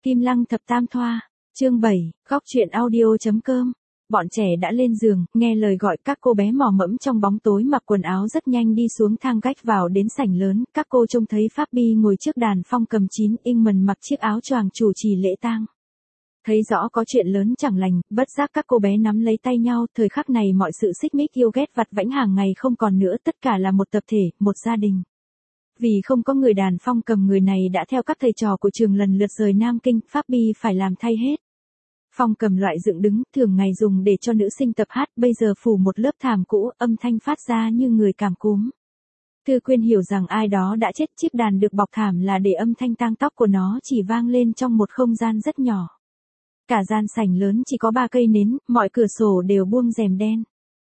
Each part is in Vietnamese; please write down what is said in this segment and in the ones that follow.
Kim Lăng thập tam thoa, chương 7, góc truyện audio.com. Bọn trẻ đã lên giường, nghe lời gọi các cô bé mò mẫm trong bóng tối mặc quần áo rất nhanh đi xuống thang gách vào đến sảnh lớn. Các cô trông thấy Fabi ngồi trước đàn phong cầm 9 Ingman mặc chiếc áo choàng chủ trì lễ tang. Thấy rõ có chuyện lớn chẳng lành, bất giác các cô bé nắm lấy tay nhau. Thời khắc này mọi sự xích mích yêu ghét vặt vãnh hàng ngày không còn nữa, tất cả là một tập thể, một gia đình. Vì không có người đàn phong cầm, người này đã theo các thầy trò của trường lần lượt rời Nam Kinh, Fabi phải làm thay hết. Phong cầm loại dựng đứng, thường ngày dùng để cho nữ sinh tập hát, bây giờ phủ một lớp thảm cũ, âm thanh phát ra như người cảm cúm. Thư Quyên hiểu rằng ai đó đã chết, chiếc đàn được bọc thảm là để âm thanh tang tóc của nó chỉ vang lên trong một không gian rất nhỏ. Cả gian sảnh lớn chỉ có 3 cây nến, mọi cửa sổ đều buông rèm đen.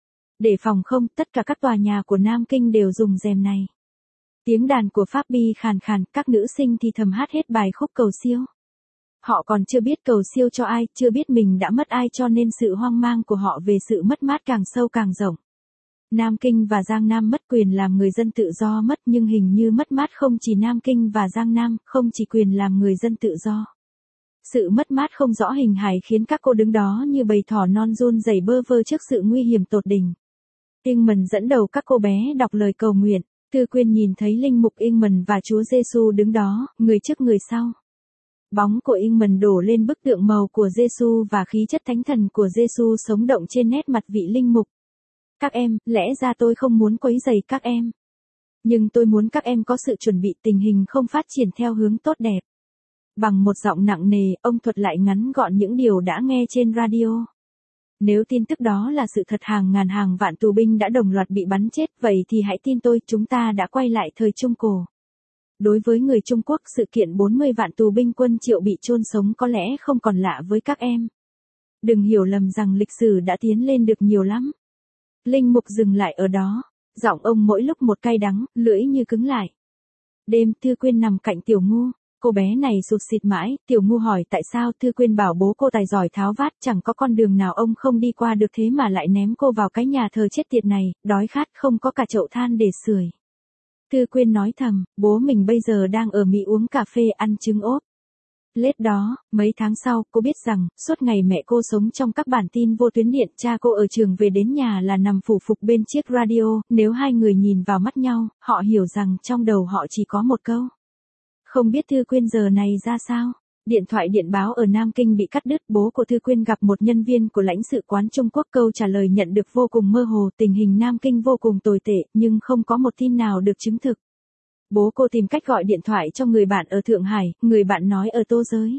Để phòng không, tất cả các tòa nhà của Nam Kinh đều dùng rèm này. Tiếng đàn của Fabi khàn khàn, các nữ sinh thì thầm hát hết bài khúc cầu siêu. Họ còn chưa biết cầu siêu cho ai, chưa biết mình đã mất ai, cho nên sự hoang mang của họ về sự mất mát càng sâu càng rộng. Nam Kinh và Giang Nam mất quyền làm người dân tự do mất, nhưng hình như mất mát không chỉ Nam Kinh và Giang Nam, không chỉ quyền làm người dân tự do. Sự mất mát không rõ hình hài khiến các cô đứng đó như bầy thỏ non run rẩy bơ vơ trước sự nguy hiểm tột đỉnh. Ingman dẫn đầu các cô bé đọc lời cầu nguyện. Thư Quyên nhìn thấy linh mục Ingman và Chúa Giêsu đứng đó, người trước người sau. Bóng của Ingman đổ lên bức tượng màu của Giêsu và khí chất thánh thần của Giêsu sống động trên nét mặt vị linh mục. Các em, lẽ ra tôi không muốn quấy rầy các em. Nhưng tôi muốn các em có sự chuẩn bị, tình hình không phát triển theo hướng tốt đẹp. Bằng một giọng nặng nề, ông thuật lại ngắn gọn những điều đã nghe trên radio. Nếu tin tức đó là sự thật, hàng ngàn hàng vạn tù binh đã đồng loạt bị bắn chết, vậy thì hãy tin tôi, chúng ta đã quay lại thời Trung Cổ. Đối với người Trung Quốc, sự kiện 40 vạn tù binh quân Triệu bị chôn sống có lẽ không còn lạ với các em. Đừng hiểu lầm rằng lịch sử đã tiến lên được nhiều lắm. Linh mục dừng lại ở đó, giọng ông mỗi lúc một cay đắng, lưỡi như cứng lại. Đêm, Thư Quyên nằm cạnh Tiểu Ngu. Cô bé này sụt sịt mãi, Tiểu Ngu hỏi tại sao. Thư Quyên bảo bố cô tài giỏi tháo vát, chẳng có con đường nào ông không đi qua được, thế mà lại ném cô vào cái nhà thờ chết tiệt này, đói khát không có cả chậu than để sưởi. Thư Quyên nói thầm, bố mình bây giờ đang ở Mỹ uống cà phê ăn trứng ốp. Lết đó, mấy tháng sau, cô biết rằng, suốt ngày mẹ cô sống trong các bản tin vô tuyến điện, cha cô ở trường về đến nhà là nằm phủ phục bên chiếc radio, nếu hai người nhìn vào mắt nhau, họ hiểu rằng trong đầu họ chỉ có một câu. Không biết Thư Quyên giờ này ra sao? Điện thoại điện báo ở Nam Kinh bị cắt đứt, bố của Thư Quyên gặp một nhân viên của lãnh sự quán Trung Quốc, câu trả lời nhận được vô cùng mơ hồ, tình hình Nam Kinh vô cùng tồi tệ, nhưng không có một tin nào được chứng thực. Bố cô tìm cách gọi điện thoại cho người bạn ở Thượng Hải, người bạn nói ở Tô Giới.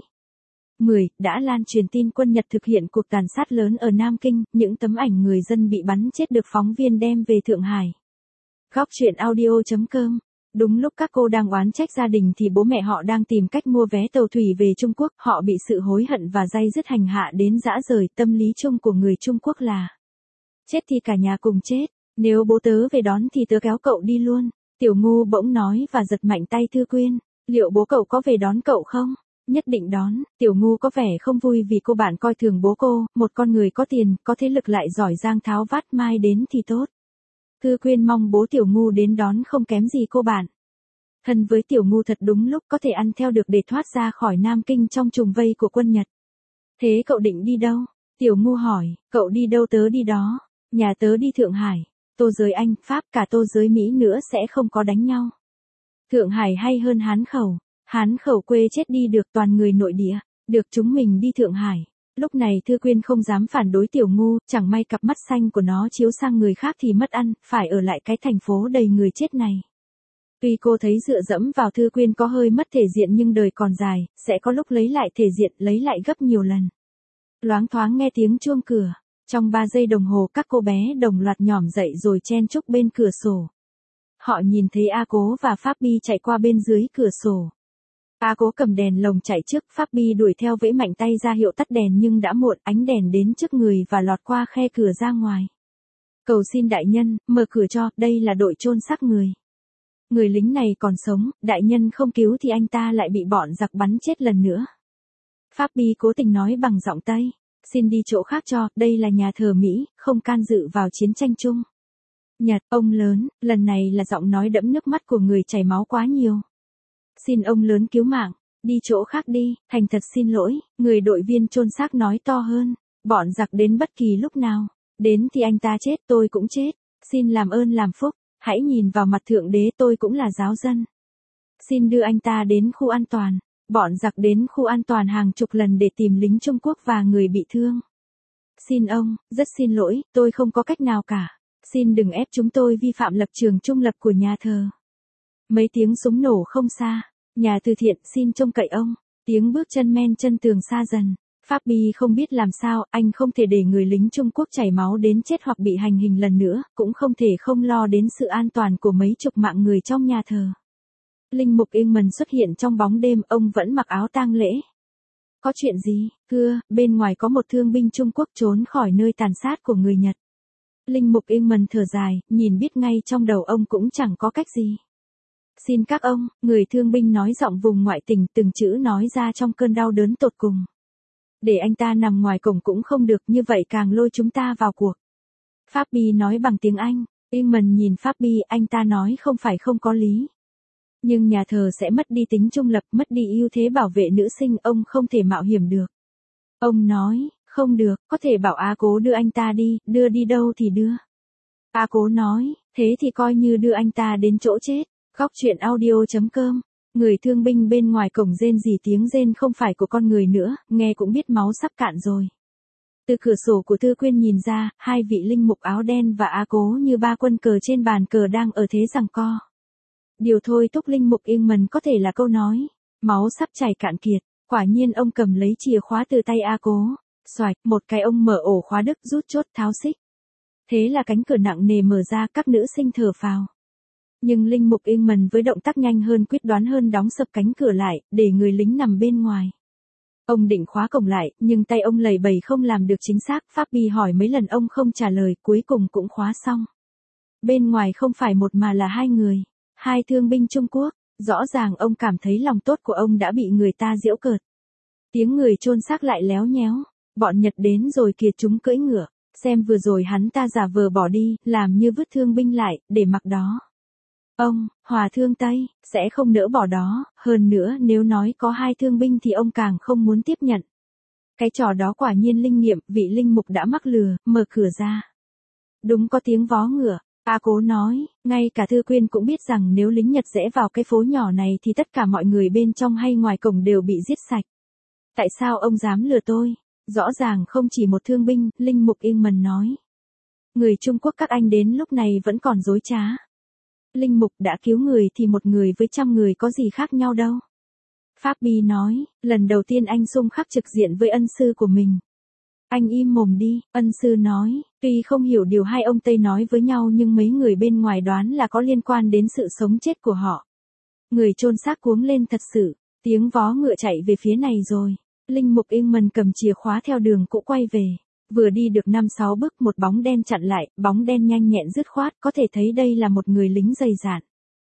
10. Đã lan truyền tin quân Nhật thực hiện cuộc tàn sát lớn ở Nam Kinh, những tấm ảnh người dân bị bắn chết được phóng viên đem về Thượng Hải. Góc truyện audio.com. Đúng lúc các cô đang oán trách gia đình thì bố mẹ họ đang tìm cách mua vé tàu thủy về Trung Quốc, họ bị sự hối hận và day dứt hành hạ đến rã rời, tâm lý chung của người Trung Quốc là chết thì cả nhà cùng chết, nếu bố tớ về đón thì tớ kéo cậu đi luôn. Tiểu Ngu bỗng nói và giật mạnh tay Thư Quyên, liệu bố cậu có về đón cậu không? Nhất định đón. Tiểu Ngu có vẻ không vui vì cô bạn coi thường bố cô, một con người có tiền, có thế lực lại giỏi giang tháo vát, mai đến thì tốt. Thư Quyên mong bố Tiểu Ngu đến đón không kém gì cô bạn. Thân với Tiểu Ngu thật đúng lúc, có thể ăn theo được để thoát ra khỏi Nam Kinh trong trùng vây của quân Nhật. Thế cậu định đi đâu? Tiểu Ngu hỏi, cậu đi đâu tớ đi đó. Nhà tớ đi Thượng Hải, Tô Giới Anh, Pháp, cả Tô Giới Mỹ nữa sẽ không có đánh nhau. Thượng Hải hay hơn Hán Khẩu? Hán Khẩu quê chết đi được, toàn người nội địa. Được, chúng mình đi Thượng Hải. Lúc này Thư Quyên không dám phản đối Tiểu Ngu, chẳng may cặp mắt xanh của nó chiếu sang người khác thì mất ăn, phải ở lại cái thành phố đầy người chết này. Tuy cô thấy dựa dẫm vào Thư Quyên có hơi mất thể diện, nhưng đời còn dài, sẽ có lúc lấy lại thể diện, lấy lại gấp nhiều lần. Loáng thoáng nghe tiếng chuông cửa, trong 3 giây đồng hồ các cô bé đồng loạt nhỏm dậy rồi chen chúc bên cửa sổ. Họ nhìn thấy A Cố và Fabi chạy qua bên dưới cửa sổ. A Cố cầm đèn lồng chạy trước, Fabi đuổi theo vẫy mạnh tay ra hiệu tắt đèn nhưng đã muộn, ánh đèn đến trước người và lọt qua khe cửa ra ngoài. Cầu xin đại nhân, mở cửa cho, đây là đội chôn xác người. Người lính này còn sống, đại nhân không cứu thì anh ta lại bị bọn giặc bắn chết lần nữa. Fabi cố tình nói bằng giọng Tây, xin đi chỗ khác cho, đây là nhà thờ Mỹ, không can dự vào chiến tranh chung. Nhật, ông lớn, lần này là giọng nói đẫm nước mắt của người chảy máu quá nhiều. Xin ông lớn cứu mạng. Đi chỗ khác đi, thành thật xin lỗi, người đội viên chôn xác nói to hơn. Bọn giặc đến bất kỳ lúc nào. Đến thì anh ta chết tôi cũng chết. Xin làm ơn làm phúc, hãy nhìn vào mặt Thượng Đế tôi cũng là giáo dân. Xin đưa anh ta đến khu an toàn. Bọn giặc đến khu an toàn hàng chục lần để tìm lính Trung Quốc và người bị thương. Xin ông, rất xin lỗi, tôi không có cách nào cả. Xin đừng ép chúng tôi vi phạm lập trường trung lập của nhà thờ. Mấy tiếng súng nổ không xa. Nhà từ thiện xin trông cậy ông. Tiếng bước chân men chân tường xa dần. Fabi không biết làm sao, anh không thể để người lính Trung Quốc chảy máu đến chết hoặc bị hành hình lần nữa, cũng không thể không lo đến sự an toàn của mấy chục mạng người trong nhà thờ. Linh mục Ingman xuất hiện trong bóng đêm, ông vẫn mặc áo tang lễ. Có chuyện gì, thưa, bên ngoài có một thương binh Trung Quốc trốn khỏi nơi tàn sát của người Nhật. Linh mục Ingman thở dài, nhìn biết ngay trong đầu ông cũng chẳng có cách gì. Xin các ông, người thương binh nói giọng vùng ngoại tỉnh, từng chữ nói ra trong cơn đau đớn tột cùng. Để anh ta nằm ngoài cổng cũng không được, như vậy càng lôi chúng ta vào cuộc. Fabi nói bằng tiếng Anh. Ingman nhìn Fabi, anh ta nói không phải không có lý. Nhưng nhà thờ sẽ mất đi tính trung lập, mất đi ưu thế bảo vệ nữ sinh, ông không thể mạo hiểm được. Ông nói, không được, có thể bảo A Cố đưa anh ta đi, đưa đi đâu thì đưa. A Cố nói, thế thì coi như đưa anh ta đến chỗ chết. Góc truyện audio.com. Người thương binh bên ngoài cổng rên rỉ, tiếng rên không phải của con người nữa, nghe cũng biết máu sắp cạn rồi. Từ cửa sổ của Thư Quyên nhìn ra, hai vị linh mục áo đen và A Cố như ba quân cờ trên bàn cờ đang ở thế giằng co. Điều thôi thúc linh mục Ingman có thể là câu nói, máu sắp chảy cạn kiệt. Quả nhiên ông cầm lấy chìa khóa từ tay A Cố. Xoạch, một cái ông mở ổ khóa đứt, rút chốt tháo xích. Thế là cánh cửa nặng nề mở ra, các nữ sinh thở phào. Nhưng linh mục Ingman với động tác nhanh hơn, quyết đoán hơn, đóng sập cánh cửa lại, để người lính nằm bên ngoài. Ông định khóa cổng lại, nhưng tay ông lầy bầy không làm được chính xác. Fabi hỏi mấy lần ông không trả lời, cuối cùng cũng khóa xong. Bên ngoài không phải một mà là hai người. Hai thương binh Trung Quốc. Rõ ràng ông cảm thấy lòng tốt của ông đã bị người ta giễu cợt. Tiếng người chôn xác lại léo nhéo. Bọn Nhật đến rồi kìa, chúng cưỡi ngựa. Xem vừa rồi hắn ta giả vờ bỏ đi, làm như vứt thương binh lại, để mặc đó. Ông, Hòa thương Tây, sẽ không nỡ bỏ đó, hơn nữa nếu nói có hai thương binh thì ông càng không muốn tiếp nhận. Cái trò đó quả nhiên linh nghiệm, vị linh mục đã mắc lừa, mở cửa ra. Đúng có tiếng vó ngựa, A Cố nói, ngay cả Thư Quyên cũng biết rằng nếu lính Nhật rẽ vào cái phố nhỏ này thì tất cả mọi người bên trong hay ngoài cổng đều bị giết sạch. Tại sao ông dám lừa tôi? Rõ ràng không chỉ một thương binh, linh mục Ingman nói. Người Trung Quốc các anh đến lúc này vẫn còn dối trá. Linh mục đã cứu người thì một người với trăm người có gì khác nhau đâu. Fabi nói, lần đầu tiên anh xung khắc trực diện với ân sư của mình. Anh im mồm đi, ân sư nói, tuy không hiểu điều hai ông Tây nói với nhau nhưng mấy người bên ngoài đoán là có liên quan đến sự sống chết của họ. Người chôn xác cuống lên thật sự, tiếng vó ngựa chạy về phía này rồi. Linh mục Ingman cầm chìa khóa theo đường cũ quay về. Vừa đi được 5-6 bước, một bóng đen chặn lại, bóng đen nhanh nhẹn dứt khoát, có thể thấy đây là một người lính dày dạn.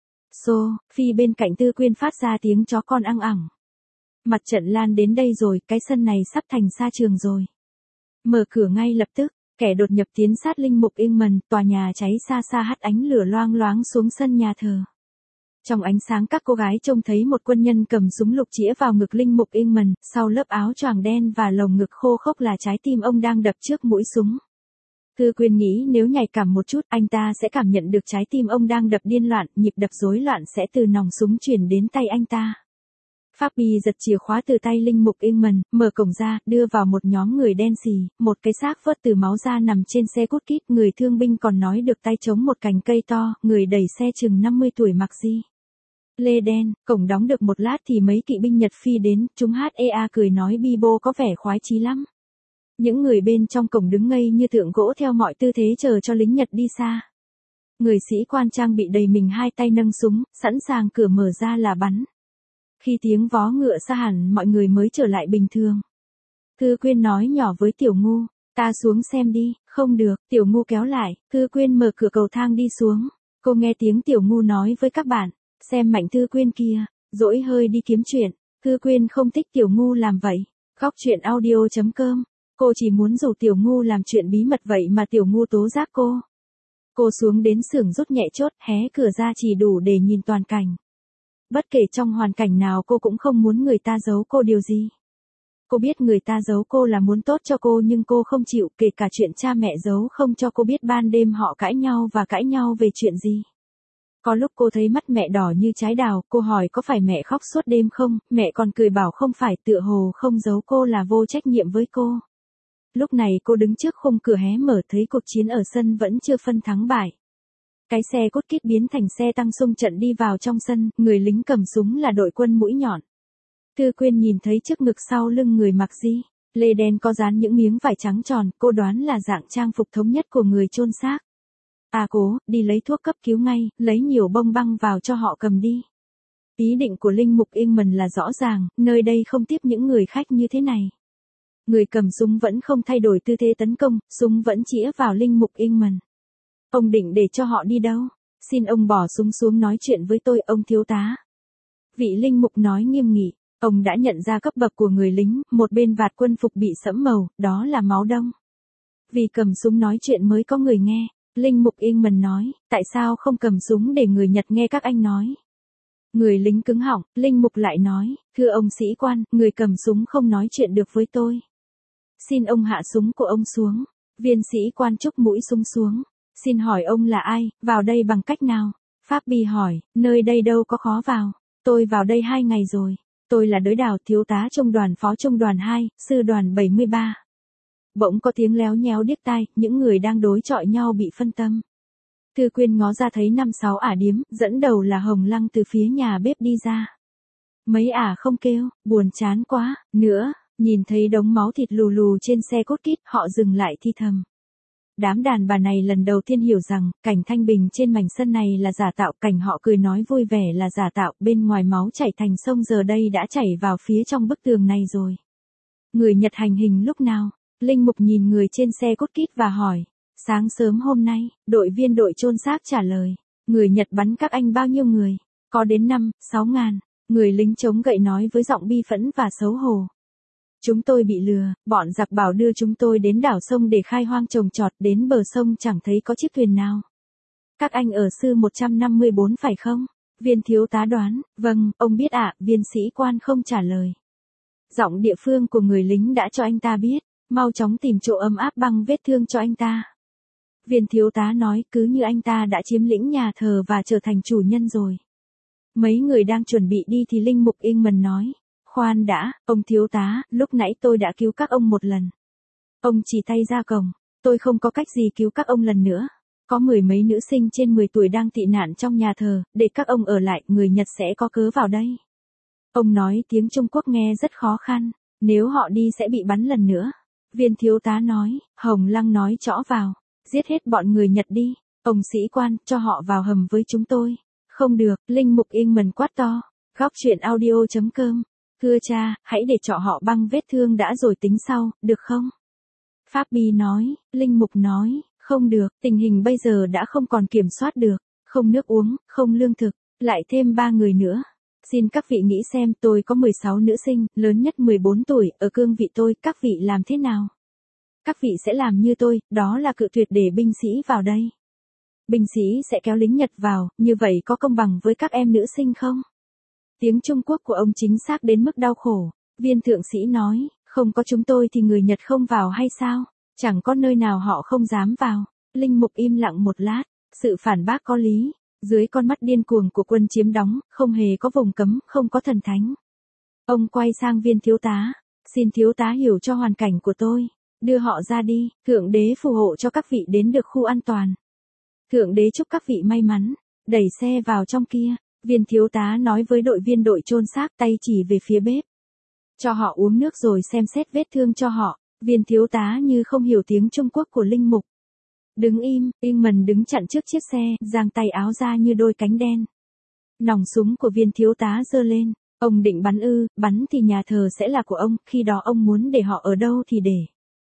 Phi bên cạnh Tư Quyên phát ra tiếng chó con ăng ẳng. Mặt trận lan đến đây rồi, cái sân này sắp thành sa trường rồi. Mở cửa ngay lập tức, kẻ đột nhập tiến sát linh mục Ingman, tòa nhà cháy xa xa hắt ánh lửa loang loáng xuống sân nhà thờ. Trong ánh sáng các cô gái trông thấy một quân nhân cầm súng lục chĩa vào ngực linh mục Ingman, sau lớp áo choàng đen và lồng ngực khô khốc là trái tim ông đang đập trước mũi súng. Thư Quyên nghĩ nếu nhạy cảm một chút, anh ta sẽ cảm nhận được trái tim ông đang đập điên loạn, nhịp đập rối loạn sẽ từ nòng súng chuyển đến tay anh ta. Fabi giật chìa khóa từ tay linh mục Ingman, mở cổng ra, đưa vào một nhóm người đen xì, một cái xác vớt từ máu ra nằm trên xe cút kít, người thương binh còn nói được tay chống một cành cây to, người đẩy xe chừng 50 tuổi mặc gì. Lê đen, cổng đóng được một lát thì mấy kỵ binh Nhật phi đến, chúng HEA cười nói Bibo có vẻ khoái chí lắm. Những người bên trong cổng đứng ngây như tượng gỗ theo mọi tư thế chờ cho lính Nhật đi xa. Người sĩ quan trang bị đầy mình, hai tay nâng súng, sẵn sàng cửa mở ra là bắn. Khi tiếng vó ngựa xa hẳn, mọi người mới trở lại bình thường. Thư Quyên nói nhỏ với Tiểu Ngu, ta xuống xem đi. Không được, Tiểu Ngu kéo lại, Thư Quyên mở cửa cầu thang đi xuống. Cô nghe tiếng Tiểu Ngu nói với các bạn, xem Mạnh Thư Quyên kia, dỗi hơi đi kiếm chuyện. Thư Quyên không thích Tiểu Ngu làm vậy. Góc truyện audio.com. Cô chỉ muốn rủ Tiểu Ngu làm chuyện bí mật vậy mà Tiểu Ngu tố giác cô. Cô xuống đến xưởng rút nhẹ chốt, hé cửa ra chỉ đủ để nhìn toàn cảnh. Bất kể trong hoàn cảnh nào cô cũng không muốn người ta giấu cô điều gì. Cô biết người ta giấu cô là muốn tốt cho cô nhưng cô không chịu, kể cả chuyện cha mẹ giấu không cho cô biết ban đêm họ cãi nhau và cãi nhau về chuyện gì. Có lúc cô thấy mắt mẹ đỏ như trái đào, cô hỏi có phải mẹ khóc suốt đêm không, mẹ còn cười bảo không phải, tựa hồ không giấu cô là vô trách nhiệm với cô. Lúc này cô đứng trước khung cửa hé mở thấy cuộc chiến ở sân vẫn chưa phân thắng bại. Cái xe cốt kít biến thành xe tăng xung trận đi vào trong sân, người lính cầm súng là đội quân mũi nhọn. Thư Quyên nhìn thấy trước ngực sau lưng người mặc di lê đen có dán những miếng vải trắng tròn, cô đoán là dạng trang phục thống nhất của người chôn xác. À cố, đi lấy thuốc cấp cứu ngay, lấy nhiều bông băng vào cho họ cầm đi. Ý định của Linh Mục Ingman là rõ ràng, nơi đây không tiếp những người khách như thế này. Người cầm súng vẫn không thay đổi tư thế tấn công, súng vẫn chĩa vào Linh Mục Ingman. Ông định để cho họ đi đâu? Xin ông bỏ súng xuống nói chuyện với tôi, ông thiếu tá. Vị Linh Mục nói nghiêm nghị. Ông đã nhận ra cấp bậc của người lính, một bên vạt quân phục bị sẫm màu, đó là máu đông. Vì cầm súng nói chuyện mới có người nghe. Linh Mục Ingman nói, tại sao không cầm súng để người Nhật nghe các anh nói? Người lính cứng họng, Linh Mục lại nói, thưa ông sĩ quan, người cầm súng không nói chuyện được với tôi. Xin ông hạ súng của ông xuống. Viên sĩ quan trúc mũi súng xuống. Xin hỏi ông là ai, vào đây bằng cách nào? Pháp Bì hỏi, nơi đây đâu có khó vào. Tôi vào đây 2 ngày rồi. Tôi là Đới Đào, thiếu tá trung đoàn phó trung đoàn 2, sư đoàn 73. Bỗng có tiếng léo nhéo điếc tai, những người đang đối chọi nhau bị phân tâm. Thư Quyên ngó ra thấy 5-6 ả điếm, dẫn đầu là Hồng Lăng từ phía nhà bếp đi ra. Mấy ả không kêu, buồn chán quá, nữa, nhìn thấy đống máu thịt lù lù trên xe cốt kít, họ dừng lại thi thầm. Đám đàn bà này lần đầu tiên hiểu rằng, cảnh thanh bình trên mảnh sân này là giả tạo, cảnh họ cười nói vui vẻ là giả tạo, bên ngoài máu chảy thành sông giờ đây đã chảy vào phía trong bức tường này rồi. Người Nhật hành hình lúc nào? Linh Mục nhìn người trên xe cốt kít và hỏi. Sáng sớm hôm nay, đội viên đội chôn xác trả lời. Người Nhật bắn các anh bao nhiêu người? Có đến 5-6 ngàn. Người lính chống gậy nói với giọng bi phẫn và xấu hổ. Chúng tôi bị lừa, bọn giặc bảo đưa chúng tôi đến đảo sông để khai hoang trồng trọt, đến bờ sông chẳng thấy có chiếc thuyền nào. Các anh ở sư 154 phải không? Viên thiếu tá đoán, vâng, ông biết ạ, viên sĩ quan không trả lời. Giọng địa phương của người lính đã cho anh ta biết, mau chóng tìm chỗ ấm áp băng vết thương cho anh ta. Viên thiếu tá nói cứ như anh ta đã chiếm lĩnh nhà thờ và trở thành chủ nhân rồi. Mấy người đang chuẩn bị đi thì Linh Mục Ingman nói. Khoan đã, ông thiếu tá, lúc nãy tôi đã cứu các ông một lần. Ông chỉ tay ra cổng, tôi không có cách gì cứu các ông lần nữa. Có 10 mấy nữ sinh trên 10 tuổi đang tị nạn trong nhà thờ, để các ông ở lại, người Nhật sẽ có cớ vào đây. Ông nói tiếng Trung Quốc nghe rất khó khăn, nếu họ đi sẽ bị bắn lần nữa. Viên thiếu tá nói, Hồng Lăng nói trõ vào, giết hết bọn người Nhật đi. Ông sĩ quan, cho họ vào hầm với chúng tôi. Không được, Linh Mục Ingman quát to. Góc truyện audio.com. Thưa cha, hãy để cho họ băng vết thương đã rồi tính sau, được không? Pháp Bi nói, Linh Mục nói, không được, tình hình bây giờ đã không còn kiểm soát được, không nước uống, không lương thực, lại thêm 3 người nữa. Xin các vị nghĩ xem, tôi có 16 nữ sinh, lớn nhất 14 tuổi, ở cương vị tôi, các vị làm thế nào? Các vị sẽ làm như tôi, đó là cự tuyệt để binh sĩ vào đây. Binh sĩ sẽ kéo lính Nhật vào, như vậy có công bằng với các em nữ sinh không? Tiếng Trung Quốc của ông chính xác đến mức đau khổ. Viên thượng sĩ nói, không có chúng tôi thì người Nhật không vào hay sao? Chẳng có nơi nào họ không dám vào. Linh Mục im lặng một lát, sự phản bác có lý. Dưới con mắt điên cuồng của quân chiếm đóng, không hề có vùng cấm, không có thần thánh. Ông quay sang viên thiếu tá. Xin thiếu tá hiểu cho hoàn cảnh của tôi. Đưa họ ra đi, Thượng đế phù hộ cho các vị đến được khu an toàn. Thượng đế chúc các vị may mắn. Đẩy xe vào trong kia. Viên thiếu tá nói với đội viên đội chôn xác, tay chỉ về phía bếp. Cho họ uống nước rồi xem xét vết thương cho họ. Viên thiếu tá như không hiểu tiếng Trung Quốc của Linh Mục. Đứng im, Ingman đứng chặn trước chiếc xe, giang tay áo ra như đôi cánh đen. Nòng súng của viên thiếu tá giơ lên. Ông định bắn ư, bắn thì nhà thờ sẽ là của ông, khi đó ông muốn để họ ở đâu thì để.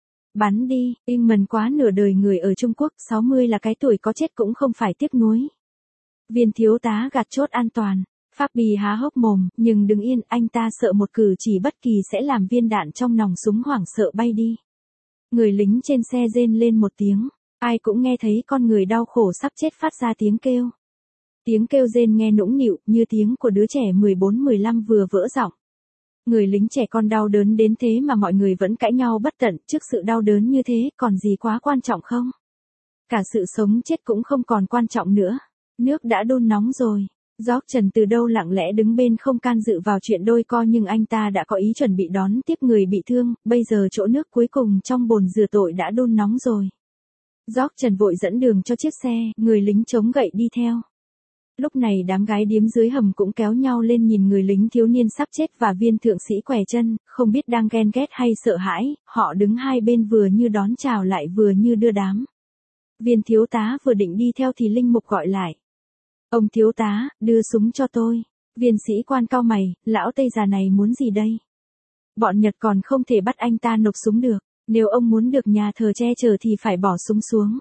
Bắn đi, Ingman quá nửa đời người ở Trung Quốc, 60 là cái tuổi có chết cũng không phải tiếc nuối. Viên thiếu tá gạt chốt an toàn. Pháp Bì há hốc mồm, nhưng đứng yên, anh ta sợ một cử chỉ bất kỳ sẽ làm viên đạn trong nòng súng hoảng sợ bay đi. Người lính trên xe rên lên một tiếng, ai cũng nghe thấy con người đau khổ sắp chết phát ra tiếng kêu. Tiếng kêu rên nghe nũng nịu, như tiếng của đứa trẻ 14-15 vừa vỡ giọng. Người lính trẻ con đau đớn đến thế mà mọi người vẫn cãi nhau bất tận, trước sự đau đớn như thế, còn gì quá quan trọng không? Cả sự sống chết cũng không còn quan trọng nữa. Nước đã đun nóng rồi. George Trần từ đâu lặng lẽ đứng bên không can dự vào chuyện đôi co, nhưng anh ta đã có ý chuẩn bị đón tiếp người bị thương, bây giờ chỗ nước cuối cùng trong bồn rửa tội đã đun nóng rồi. George Trần vội dẫn đường cho chiếc xe, người lính chống gậy đi theo. Lúc này đám gái điếm dưới hầm cũng kéo nhau lên nhìn người lính thiếu niên sắp chết và viên thượng sĩ què chân, không biết đang ghen ghét hay sợ hãi, họ đứng hai bên vừa như đón chào lại vừa như đưa đám. Viên thiếu tá vừa định đi theo thì Linh Mục gọi lại. Ông thiếu tá, đưa súng cho tôi. Viên sĩ quan cau mày, lão Tây già này muốn gì đây? Bọn Nhật còn không thể bắt anh ta nộp súng được, nếu ông muốn được nhà thờ che chở thì phải bỏ súng xuống.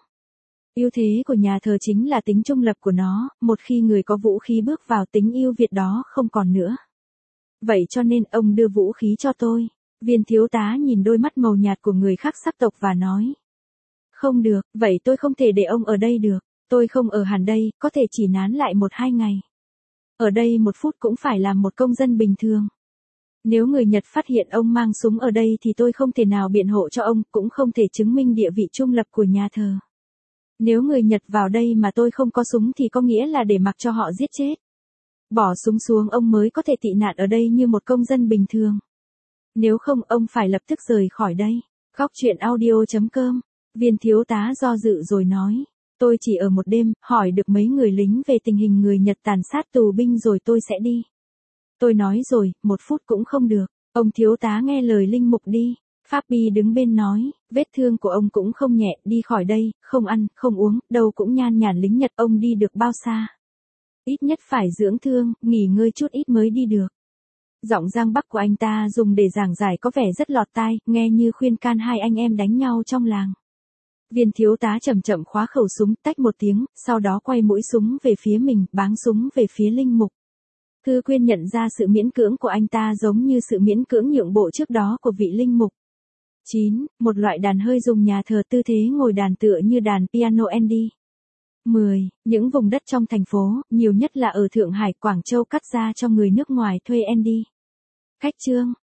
Ưu thế của nhà thờ chính là tính trung lập của nó, một khi người có vũ khí bước vào tính ưu việt đó không còn nữa. Vậy cho nên ông đưa vũ khí cho tôi. Viên thiếu tá nhìn đôi mắt màu nhạt của người khác sắc tộc và nói. Không được, vậy tôi không thể để ông ở đây được. Tôi không ở hẳn đây, có thể chỉ nán lại 1-2 ngày. Ở đây 1 phút cũng phải làm một công dân bình thường. Nếu người Nhật phát hiện ông mang súng ở đây thì tôi không thể nào biện hộ cho ông, cũng không thể chứng minh địa vị trung lập của nhà thờ. Nếu người Nhật vào đây mà tôi không có súng thì có nghĩa là để mặc cho họ giết chết. Bỏ súng xuống ông mới có thể tị nạn ở đây như một công dân bình thường. Nếu không ông phải lập tức rời khỏi đây. Góc truyện audio.com. Viên thiếu tá do dự rồi nói. Tôi chỉ ở 1 đêm, hỏi được mấy người lính về tình hình người Nhật tàn sát tù binh rồi tôi sẽ đi. Tôi nói rồi, 1 phút cũng không được. Ông thiếu tá nghe lời Linh Mục đi. Pháp Bi đứng bên nói, vết thương của ông cũng không nhẹ, đi khỏi đây, không ăn, không uống, đâu cũng nhan nhản lính Nhật, ông đi được bao xa. Ít nhất phải dưỡng thương, nghỉ ngơi chút ít mới đi được. Giọng Giang Bắc của anh ta dùng để giảng giải có vẻ rất lọt tai, nghe như khuyên can hai anh em đánh nhau trong làng. Viên thiếu tá chậm chậm khóa khẩu súng, tách một tiếng, sau đó quay mũi súng về phía mình, báng súng về phía Linh Mục. Thư Quyên nhận ra sự miễn cưỡng của anh ta giống như sự miễn cưỡng nhượng bộ trước đó của vị Linh Mục. 9. Một loại đàn hơi dùng nhà thờ, tư thế ngồi đàn tựa như đàn piano Andy. 10. Những vùng đất trong thành phố, nhiều nhất là ở Thượng Hải, Quảng Châu cắt ra cho người nước ngoài thuê Andy. Cách chương